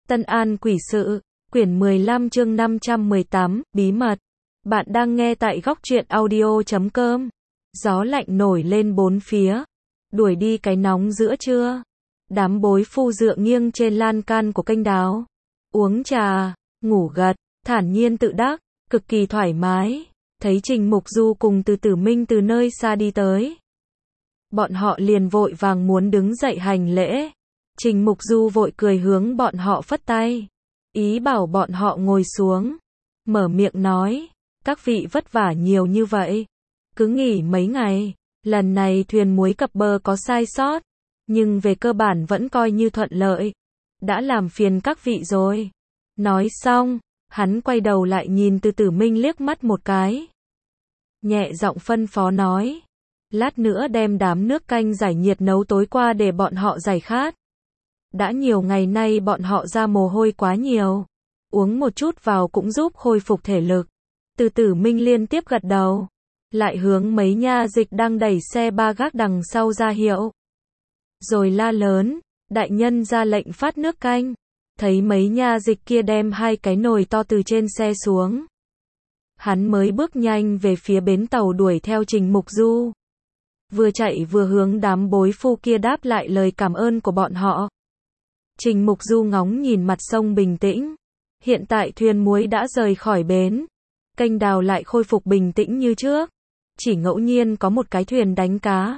Tân An Quỷ Sự, quyển 15 chương 518, bí mật. Bạn đang nghe tại góc truyện audio.com. Gió lạnh nổi lên bốn phía, đuổi đi cái nóng giữa trưa. Đám bối phu dựa nghiêng trên lan can của kênh đào, uống trà, ngủ gật, thản nhiên tự đắc, cực kỳ thoải mái. Thấy Trình Mục Du cùng Từ Tử Minh từ nơi xa đi tới, bọn họ liền vội vàng muốn đứng dậy hành lễ. Trình Mục Du vội cười hướng bọn họ phất tay, ý bảo bọn họ ngồi xuống, mở miệng nói, các vị vất vả nhiều như vậy, cứ nghỉ mấy ngày, lần này thuyền muối cập bờ có sai sót, nhưng về cơ bản vẫn coi như thuận lợi, đã làm phiền các vị rồi. Nói xong, hắn quay đầu lại nhìn Từ Tử Minh liếc mắt một cái, nhẹ giọng phân phó nói, lát nữa đem đám nước canh giải nhiệt nấu tối qua để bọn họ giải khát. Đã nhiều ngày nay bọn họ ra mồ hôi quá nhiều, uống một chút vào cũng giúp khôi phục thể lực. Từ Tử Minh liên tiếp gật đầu, lại hướng mấy nha dịch đang đẩy xe ba gác đằng sau ra hiệu, rồi la lớn, đại nhân ra lệnh phát nước canh. Thấy mấy nha dịch kia đem hai cái nồi to từ trên xe xuống, hắn mới bước nhanh về phía bến tàu đuổi theo Trình Mục Du, vừa chạy vừa hướng đám bối phu kia đáp lại lời cảm ơn của bọn họ. Trình Mục Du ngóng nhìn mặt sông bình tĩnh, hiện tại thuyền muối đã rời khỏi bến, kênh đào lại khôi phục bình tĩnh như trước, chỉ ngẫu nhiên có một cái thuyền đánh cá,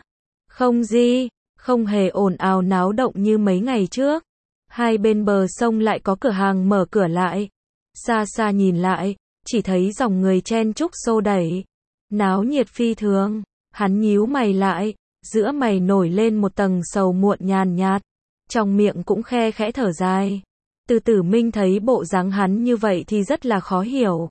không hề ồn ào náo động như mấy ngày trước. Hai bên bờ sông lại có cửa hàng mở cửa lại, xa xa nhìn lại, chỉ thấy dòng người chen chúc xô đẩy, náo nhiệt phi thường. Hắn nhíu mày lại, giữa mày nổi lên một tầng sầu muộn nhàn nhạt, trong miệng cũng khe khẽ thở dài. Từ Tử Minh thấy bộ dáng hắn như vậy thì rất là khó hiểu,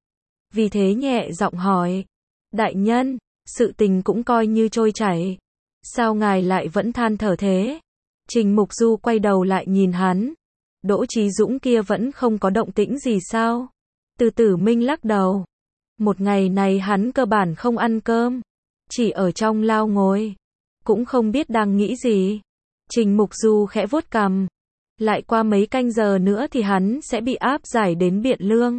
vì thế nhẹ giọng hỏi, đại nhân, sự tình cũng coi như trôi chảy, sao ngài lại vẫn than thở thế? Trình Mục Du quay đầu lại nhìn hắn, Đỗ Chí Dũng kia vẫn không có động tĩnh gì sao? Từ Tử Minh lắc đầu, một ngày này hắn cơ bản không ăn cơm, chỉ ở trong lao ngồi, cũng không biết đang nghĩ gì. Trình Mục Du khẽ vuốt cằm, lại qua mấy canh giờ nữa thì hắn sẽ bị áp giải đến Biện Lương.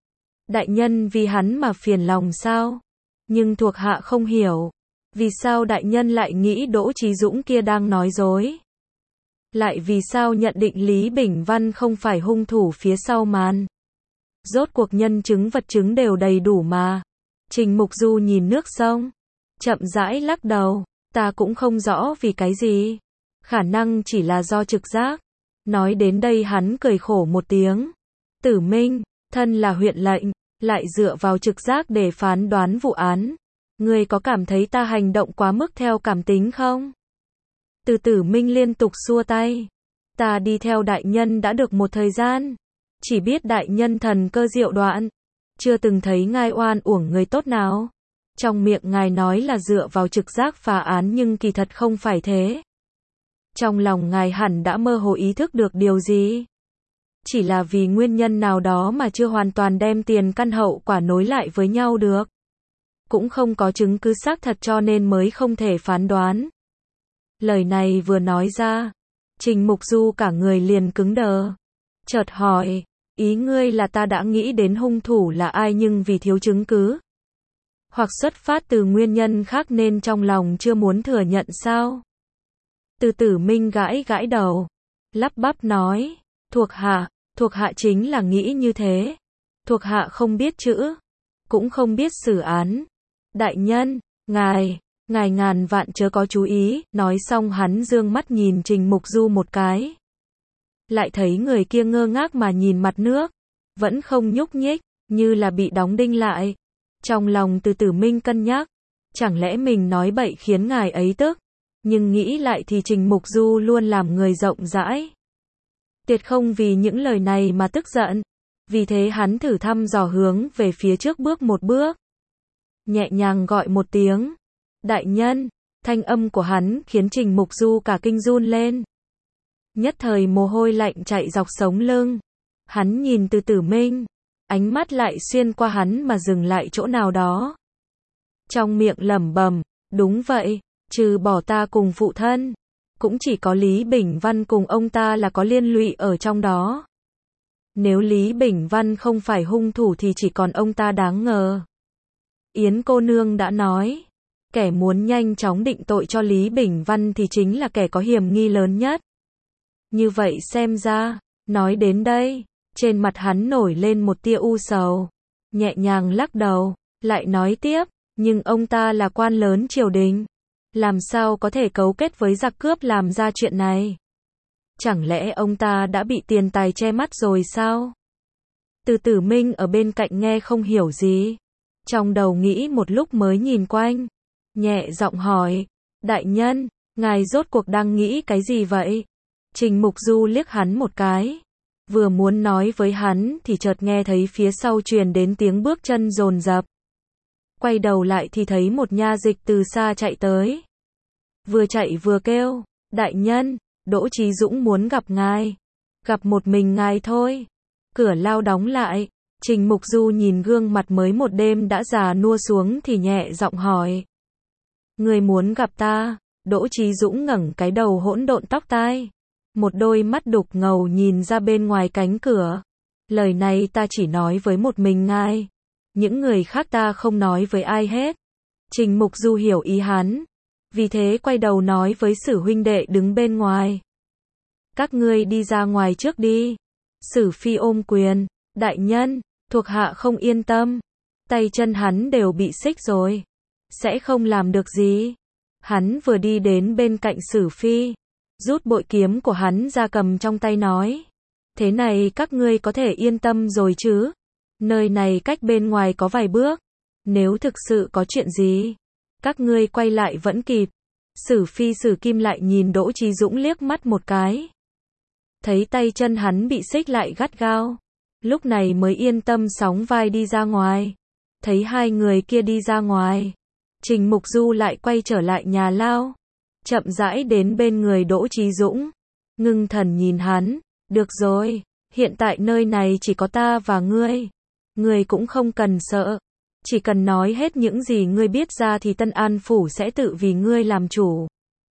Đại nhân vì hắn mà phiền lòng sao? Nhưng thuộc hạ không hiểu, vì sao đại nhân lại nghĩ Đỗ Chí Dũng kia đang nói dối? Lại vì sao nhận định Lý Bình Văn không phải hung thủ phía sau màn? Rốt cuộc nhân chứng vật chứng đều đầy đủ mà. Trình Mục Du nhìn nước sông, chậm rãi lắc đầu, ta cũng không rõ vì cái gì, khả năng chỉ là do trực giác. Nói đến đây hắn cười khổ một tiếng, Tử Minh, thân là huyện lệnh, lại dựa vào trực giác để phán đoán vụ án, ngươi có cảm thấy ta hành động quá mức theo cảm tính không? Từ Tử Minh liên tục xua tay, ta đi theo đại nhân đã được một thời gian, chỉ biết đại nhân thần cơ diệu đoạn, chưa từng thấy ngài oan uổng người tốt nào. Trong miệng ngài nói là dựa vào trực giác phá án nhưng kỳ thật không phải thế. Trong lòng ngài hẳn đã mơ hồ ý thức được điều gì. Chỉ là vì nguyên nhân nào đó mà chưa hoàn toàn đem tiền căn hậu quả nối lại với nhau được. Cũng không có chứng cứ xác thật cho nên mới không thể phán đoán. Lời này vừa nói ra, Trình Mục Du cả người liền cứng đờ. Chợt hỏi, ý ngươi là ta đã nghĩ đến hung thủ là ai nhưng vì thiếu chứng cứ? Hoặc xuất phát từ nguyên nhân khác nên trong lòng chưa muốn thừa nhận sao? Từ Tử Minh gãi gãi đầu, lắp bắp nói, thuộc hạ chính là nghĩ như thế. Thuộc hạ không biết chữ, cũng không biết xử án. Đại nhân, ngài ngàn vạn chớ có chú ý. Nói xong hắn dương mắt nhìn Trình Mục Du một cái, lại thấy người kia ngơ ngác mà nhìn mặt nước, vẫn không nhúc nhích, như là bị đóng đinh lại. Trong lòng Từ Tử Minh cân nhắc, chẳng lẽ mình nói bậy khiến ngài ấy tức, nhưng nghĩ lại thì Trình Mục Du luôn làm người rộng rãi, tuyệt không vì những lời này mà tức giận. Vì thế hắn thử thăm dò hướng về phía trước bước một bước, nhẹ nhàng gọi một tiếng, đại nhân. Thanh âm của hắn khiến Trình Mục Du cả kinh run lên, nhất thời mồ hôi lạnh chạy dọc sống lưng. Hắn nhìn Từ Tử Minh, ánh mắt lại xuyên qua hắn mà dừng lại chỗ nào đó, trong miệng lẩm bẩm, đúng vậy, trừ bỏ ta cùng phụ thân, cũng chỉ có Lý Bình Văn cùng ông ta là có liên lụy ở trong đó. Nếu Lý Bình Văn không phải hung thủ thì chỉ còn ông ta đáng ngờ. Yến cô nương đã nói, kẻ muốn nhanh chóng định tội cho Lý Bình Văn thì chính là kẻ có hiểm nghi lớn nhất. Như vậy xem ra, nói đến đây, trên mặt hắn nổi lên một tia u sầu, nhẹ nhàng lắc đầu, lại nói tiếp, nhưng ông ta là quan lớn triều đình, làm sao có thể cấu kết với giặc cướp làm ra chuyện này? Chẳng lẽ ông ta đã bị tiền tài che mắt rồi sao? Từ Tử Minh ở bên cạnh nghe không hiểu gì, trong đầu nghĩ một lúc mới nhìn quanh, nhẹ giọng hỏi, đại nhân, ngài rốt cuộc đang nghĩ cái gì vậy? Trình Mục Du liếc hắn một cái, vừa muốn nói với hắn thì chợt nghe thấy phía sau truyền đến tiếng bước chân dồn dập. Quay đầu lại thì thấy một nha dịch từ xa chạy tới. Vừa chạy vừa kêu, đại nhân, Đỗ Chí Dũng muốn gặp ngài. Gặp một mình ngài thôi. Cửa lao đóng lại, Trình Mục Du nhìn gương mặt mới một đêm đã già nua xuống thì nhẹ giọng hỏi. Người muốn gặp ta? Đỗ Chí Dũng ngẩng cái đầu hỗn độn tóc tai. Một đôi mắt đục ngầu nhìn ra bên ngoài cánh cửa. Lời này ta chỉ nói với một mình ngài. Những người khác ta không nói với ai hết. Trình Mục Du hiểu ý hắn. Vì thế quay đầu nói với Sử huynh đệ đứng bên ngoài. Các ngươi đi ra ngoài trước đi. Sử Phi ôm quyền. Đại nhân, thuộc hạ không yên tâm. Tay chân hắn đều bị xích rồi. Sẽ không làm được gì. Hắn vừa đi đến bên cạnh Sử Phi. Rút bội kiếm của hắn ra cầm trong tay nói. Thế này các ngươi có thể yên tâm rồi chứ. Nơi này cách bên ngoài có vài bước. Nếu thực sự có chuyện gì, các ngươi quay lại vẫn kịp. Sử Phi Sử Kim lại nhìn Đỗ Chí Dũng liếc mắt một cái. Thấy tay chân hắn bị xích lại gắt gao. Lúc này mới yên tâm sóng vai đi ra ngoài. Thấy hai người kia đi ra ngoài. Trình Mục Du lại quay trở lại nhà lao. Chậm rãi đến bên người Đỗ Chí Dũng. Ngưng thần nhìn hắn. Được rồi, hiện tại nơi này chỉ có ta và ngươi. Ngươi cũng không cần sợ. Chỉ cần nói hết những gì ngươi biết ra thì Tân An Phủ sẽ tự vì ngươi làm chủ.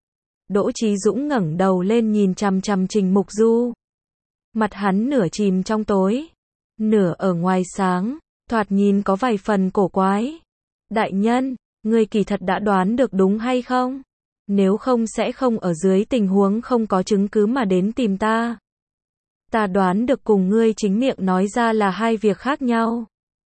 Đỗ Chí Dũng ngẩng đầu lên nhìn chằm chằm Trình Mục Du. Mặt hắn nửa chìm trong tối, nửa ở ngoài sáng, thoạt nhìn có vài phần cổ quái. Đại nhân, ngươi kỳ thật đã đoán được đúng hay không? Nếu không sẽ không ở dưới tình huống không có chứng cứ mà đến tìm ta. Ta đoán được cùng ngươi chính miệng nói ra là hai việc khác nhau.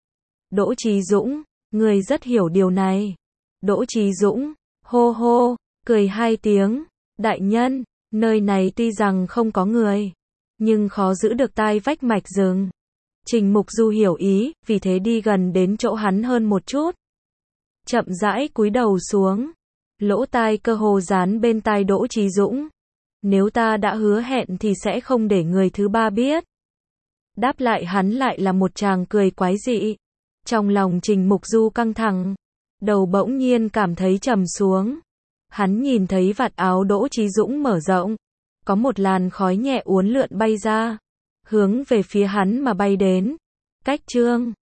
Đỗ Chí Dũng, ngươi rất hiểu điều này. Đỗ Chí Dũng, hô hô, cười hai tiếng. Đại nhân, nơi này tuy rằng không có người, nhưng khó giữ được tai vách mạch rừng. Trình Mục Du hiểu ý, vì thế đi gần đến chỗ hắn hơn một chút. Chậm rãi cúi đầu xuống. Lỗ tai cơ hồ dán bên tai Đỗ Chí Dũng. Nếu ta đã hứa hẹn thì sẽ không để người thứ ba biết. Đáp lại hắn lại là một tràng cười quái dị. Trong lòng Trình Mục Du căng thẳng. Đầu bỗng nhiên cảm thấy trầm xuống. Hắn nhìn thấy vạt áo Đỗ Chí Dũng mở rộng. Có một làn khói nhẹ uốn lượn bay ra. Hướng về phía hắn mà bay đến. Cách chương